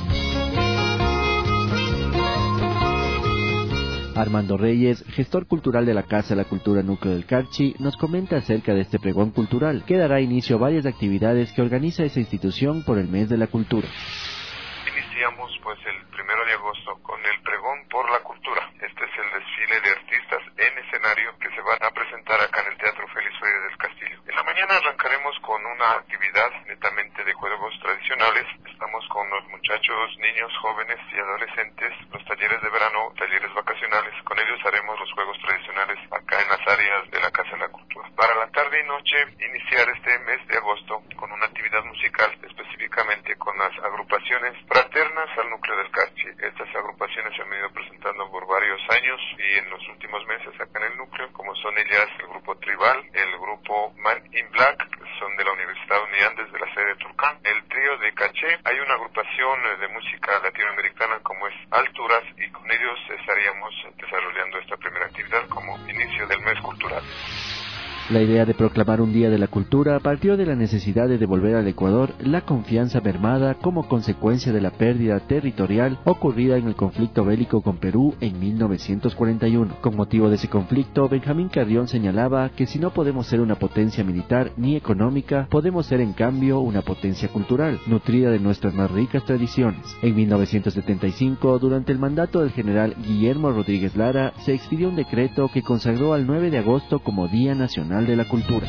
Armando Reyes, gestor cultural de la Casa de la Cultura Núcleo del Carchi, nos comenta acerca de este pregón cultural, que dará inicio a varias actividades que organiza esa institución por el mes de la cultura. Iniciamos arrancamos pues el 1 de agosto con el pregón por la cultura. Este es el desfile de artistas en escenario que se van a presentar acá en el Teatro Félix Freire del Castillo. En la mañana arrancaremos con una actividad netamente de juegos tradicionales. Estamos con los muchachos, niños, jóvenes y adolescentes, los talleres de verano, talleres vacacionales. Con ellos haremos los juegos tradicionales acá en las áreas de la Casa de la Cultura. Para la tarde y noche iniciar este mes de agosto con una actividad musical, específicamente con las agrupaciones fraternas al núcleo del Carchi. Estas agrupaciones se han venido presentando por varios años y en los últimos meses acá en el núcleo, como son ellas el grupo Tribal, el grupo Man in Black, que son de la Universidad Uniandes de la sede de Tulcán, el trío de Caché. Hay una agrupación de música latinoamericana como es Alturas y con ellos estaríamos desarrollando esta primera actividad como inicio del mes cultural. La idea de proclamar un Día de la Cultura partió de la necesidad de devolver al Ecuador la confianza mermada como consecuencia de la pérdida territorial ocurrida en el conflicto bélico con Perú en 1941. Con motivo de ese conflicto, Benjamín Carrión señalaba que si no podemos ser una potencia militar ni económica, podemos ser en cambio una potencia cultural, nutrida de nuestras más ricas tradiciones. En 1975, durante el mandato del general Guillermo Rodríguez Lara, se expidió un decreto que consagró al 9 de agosto como Día Nacional de la Cultura.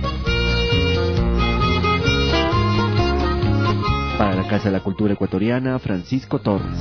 Para la Casa de la Cultura Ecuatoriana, Francisco Torres.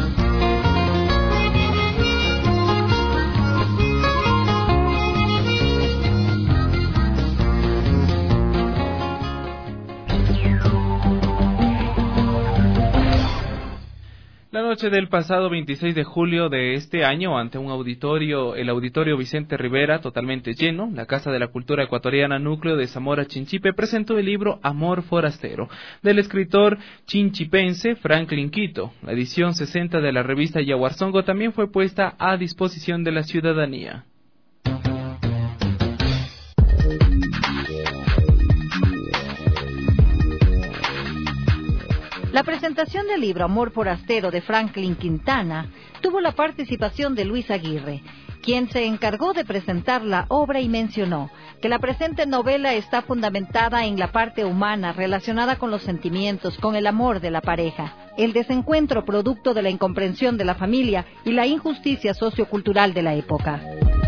La noche del pasado 26 de julio de este año, ante el auditorio Vicente Rivera, totalmente lleno, la Casa de la Cultura Ecuatoriana Núcleo de Zamora Chinchipe presentó el libro Amor Forastero, del escritor chinchipense Franklin Quito. La edición 60 de la revista Yaguarzongo también fue puesta a disposición de la ciudadanía. La presentación del libro Amor Forastero de Franklin Quintana tuvo la participación de Luis Aguirre, quien se encargó de presentar la obra y mencionó que la presente novela está fundamentada en la parte humana relacionada con los sentimientos, con el amor de la pareja, el desencuentro producto de la incomprensión de la familia y la injusticia sociocultural de la época.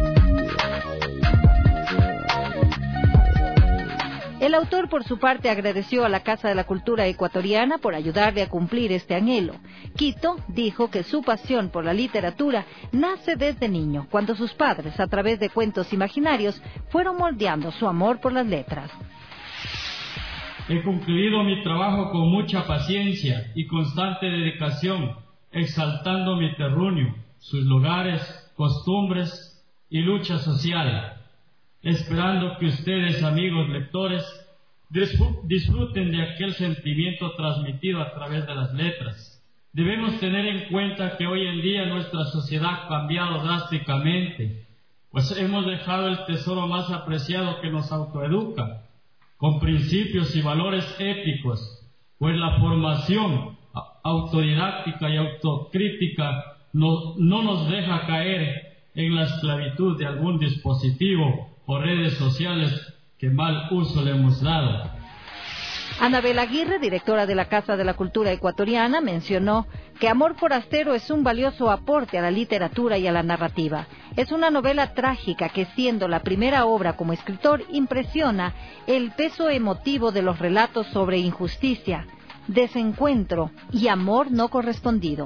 El autor, por su parte, agradeció a la Casa de la Cultura Ecuatoriana por ayudarle a cumplir este anhelo. Quito dijo que su pasión por la literatura nace desde niño, cuando sus padres, a través de cuentos imaginarios, fueron moldeando su amor por las letras. He concluido mi trabajo con mucha paciencia y constante dedicación, exaltando mi terruño, sus lugares, costumbres y lucha social, esperando que ustedes, amigos lectores, disfruten de aquel sentimiento transmitido a través de las letras. Debemos tener en cuenta que hoy en día nuestra sociedad ha cambiado drásticamente, pues hemos dejado el tesoro más apreciado que nos autoeduca, con principios y valores éticos, pues la formación autodidáctica y autocrítica no nos deja caer en la esclavitud de algún dispositivo o redes sociales que mal uso le hemos dado. Anabel Aguirre, directora de la Casa de la Cultura Ecuatoriana, mencionó que Amor Forastero es un valioso aporte a la literatura y a la narrativa. Es una novela trágica que, siendo la primera obra como escritor, impresiona el peso emotivo de los relatos sobre injusticia, desencuentro y amor no correspondido.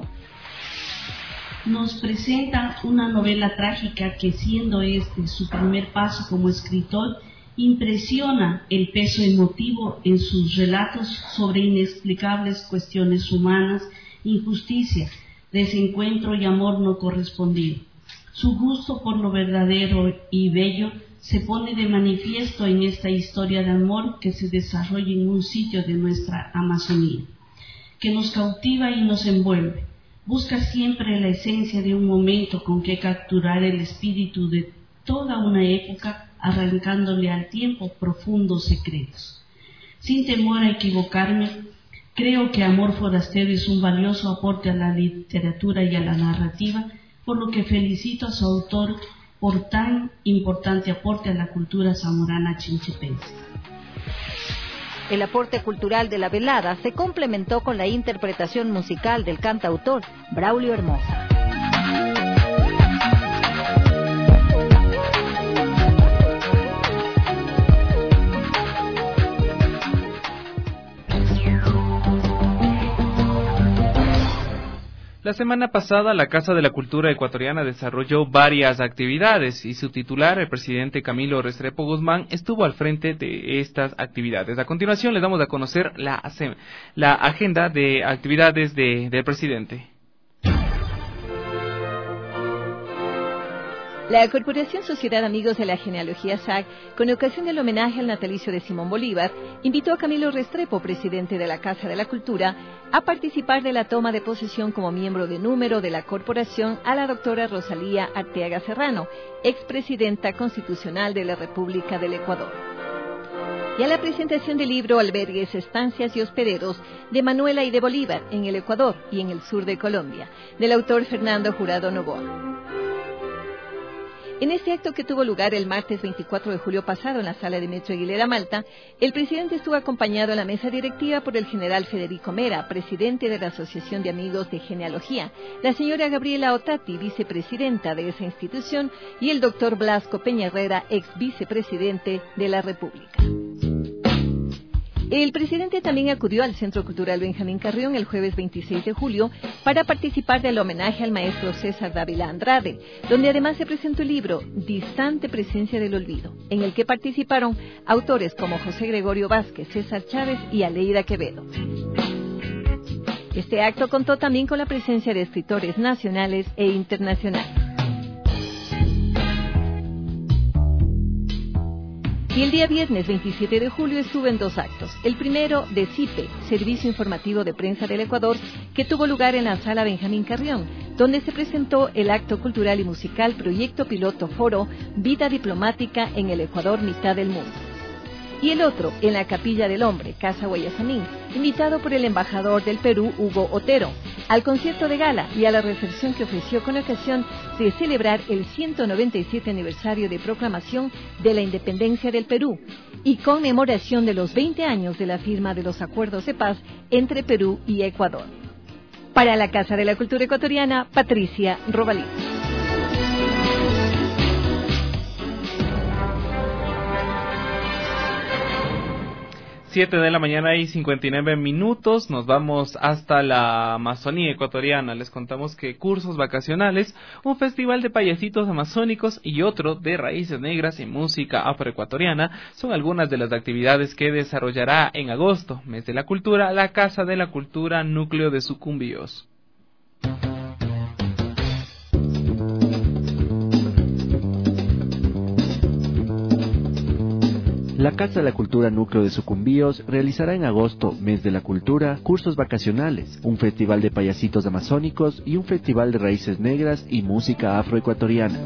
Nos presenta una novela trágica que, siendo este su primer paso como escritor, impresiona el peso emotivo en sus relatos sobre inexplicables cuestiones humanas, injusticia, desencuentro y amor no correspondido. Su gusto por lo verdadero y bello se pone de manifiesto en esta historia de amor que se desarrolla en un sitio de nuestra Amazonía, que nos cautiva y nos envuelve. Busca siempre la esencia de un momento con que capturar el espíritu de toda una época, arrancándole al tiempo profundos secretos. Sin temor a equivocarme, creo que Amor Forastero es un valioso aporte a la literatura y a la narrativa, por lo que felicito a su autor por tan importante aporte a la cultura zamorana chinchipense. El aporte cultural de la velada se complementó con la interpretación musical del cantautor Braulio Hermosa. La semana pasada, la Casa de la Cultura Ecuatoriana desarrolló varias actividades y su titular, el presidente Camilo Restrepo Guzmán, estuvo al frente de estas actividades. A continuación, les damos a conocer la agenda de actividades del presidente. La Corporación Sociedad Amigos de la Genealogía SAG, con ocasión del homenaje al natalicio de Simón Bolívar, invitó a Camilo Restrepo, presidente de la Casa de la Cultura, a participar de la toma de posesión como miembro de número de la corporación a la doctora Rosalía Arteaga Serrano, expresidenta constitucional de la República del Ecuador. Y a la presentación del libro Albergues, Estancias y Hospederos de Manuela y de Bolívar en el Ecuador y en el sur de Colombia, del autor Fernando Jurado Novoa. En este acto que tuvo lugar el martes 24 de julio pasado en la sala de Metro Aguilera Malta, el presidente estuvo acompañado en la mesa directiva por el general Federico Mera, presidente de la Asociación de Amigos de Genealogía, la señora Gabriela Otati, vicepresidenta de esa institución, y el doctor Blasco Peña Herrera, ex vicepresidente de la República. El presidente también acudió al Centro Cultural Benjamín Carrión el jueves 26 de julio para participar del homenaje al maestro César Dávila Andrade, donde además se presentó el libro Distante Presencia del Olvido, en el que participaron autores como José Gregorio Vázquez, César Chávez y Aleida Quevedo. Este acto contó también con la presencia de escritores nacionales e internacionales. Y el día viernes 27 de julio estuvo en dos actos. El primero de CIPE, Servicio Informativo de Prensa del Ecuador, que tuvo lugar en la Sala Benjamín Carrión, donde se presentó el acto cultural y musical Proyecto Piloto Foro, Vida Diplomática en el Ecuador, Mitad del Mundo. Y el otro, en la Capilla del Hombre, Casa Guayasamín, invitado por el embajador del Perú, Hugo Otero, al concierto de gala y a la recepción que ofreció con ocasión de celebrar el 197 aniversario de proclamación de la independencia del Perú y conmemoración de los 20 años de la firma de los acuerdos de paz entre Perú y Ecuador. Para la Casa de la Cultura Ecuatoriana, Patricia Robalí. 7 de la mañana y 59 minutos, nos vamos hasta la Amazonía ecuatoriana. Les contamos que cursos vacacionales, un festival de payasitos amazónicos y otro de raíces negras y música afroecuatoriana son algunas de las actividades que desarrollará en agosto, mes de la cultura, la Casa de la Cultura Núcleo de Sucumbíos. La Casa de la Cultura Núcleo de Sucumbíos realizará en agosto, mes de la cultura, cursos vacacionales, un festival de payasitos amazónicos y un festival de raíces negras y música afroecuatoriana.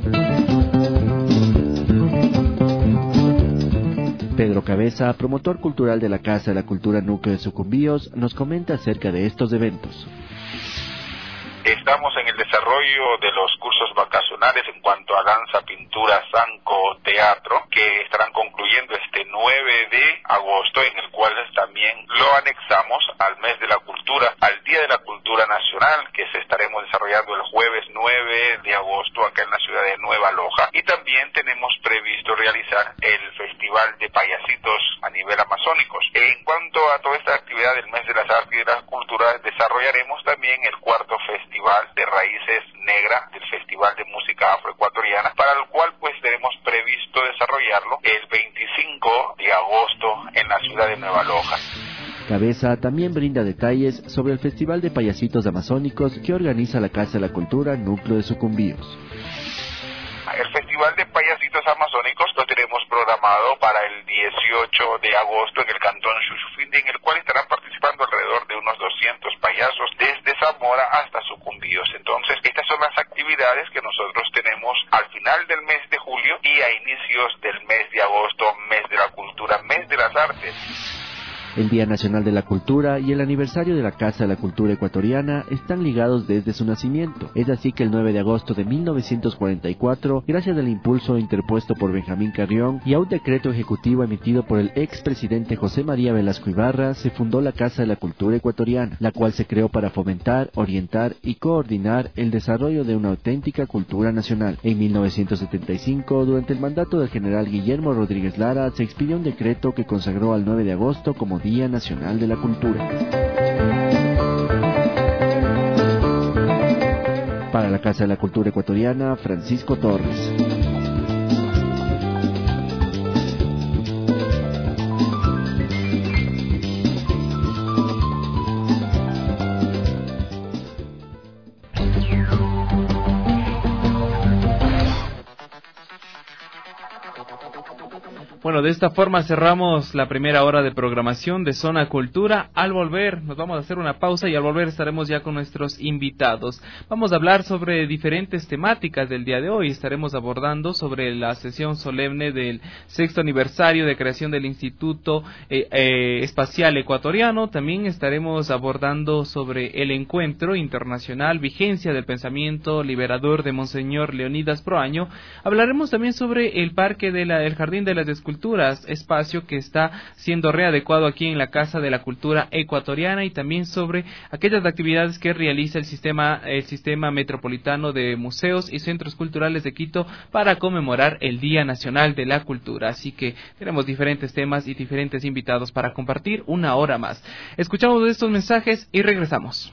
Pedro Cabeza, promotor cultural de la Casa de la Cultura Núcleo de Sucumbíos, nos comenta acerca de estos eventos. Estamos en el desarrollo de los cursos vacacionales en cuanto a danza, pintura, zanco, teatro, que estarán concluyendo este 9 de agosto, en el cual también lo anexamos al mes de la cultura, al Día de la Cultura Nacional, que se estaremos desarrollando el jueves 9 de agosto acá en la ciudad de Nueva Loja. Y también tenemos previsto realizar el Festival de Payasitos a nivel amazónicos. En cuanto a toda esta actividad del mes de las artes y de la cultura, desarrollaremos también el cuarto Festival de Raíces Negras del Festival de Música Afroecuatoriana, para el cual pues tenemos previsto desarrollarlo el 25 de agosto en la ciudad de Nueva Loja. Cabeza también brinda detalles sobre el Festival de Payasitos Amazónicos que organiza la Casa de la Cultura Núcleo de Sucumbíos. El Festival de Payasitos Amazónicos lo tenemos programado para el 18 de agosto en el cantón Chuchufindi, en el cual estarán participando alrededor de unos 200 payasos desde Zamora hasta Sucumbíos. Entonces, estas son las actividades que nosotros tenemos al final del mes de julio y a inicios del mes de agosto, mes de la cultura, mes de las artes. El Día Nacional de la Cultura y el aniversario de la Casa de la Cultura Ecuatoriana están ligados desde su nacimiento. Es así que el 9 de agosto de 1944, gracias al impulso interpuesto por Benjamín Carrión y a un decreto ejecutivo emitido por el expresidente José María Velasco Ibarra, se fundó la Casa de la Cultura Ecuatoriana, la cual se creó para fomentar, orientar y coordinar el desarrollo de una auténtica cultura nacional. En 1975, durante el mandato del general Guillermo Rodríguez Lara, se expidió un decreto que consagró al 9 de agosto como Día Nacional de la Cultura. Para la Casa de la Cultura Ecuatoriana, Francisco Torres. Bueno, de esta forma cerramos la primera hora de programación de Zona Cultura. Al volver, nos vamos a hacer una pausa y al volver estaremos ya con nuestros invitados. Vamos a hablar sobre diferentes temáticas del día de hoy. Estaremos abordando sobre la sesión solemne del 6º aniversario de creación del Instituto Espacial Ecuatoriano. También estaremos abordando sobre el encuentro internacional Vigencia del Pensamiento Liberador de Monseñor Leonidas Proaño. Hablaremos también sobre el Parque del Jardín de las Esculturas, espacio que está siendo readecuado aquí en la Casa de la Cultura Ecuatoriana, y también sobre aquellas actividades que realiza el sistema metropolitano de museos y centros culturales de Quito para conmemorar el Día Nacional de la Cultura. Así que tenemos diferentes temas y diferentes invitados para compartir una hora más. Escuchamos estos mensajes y regresamos.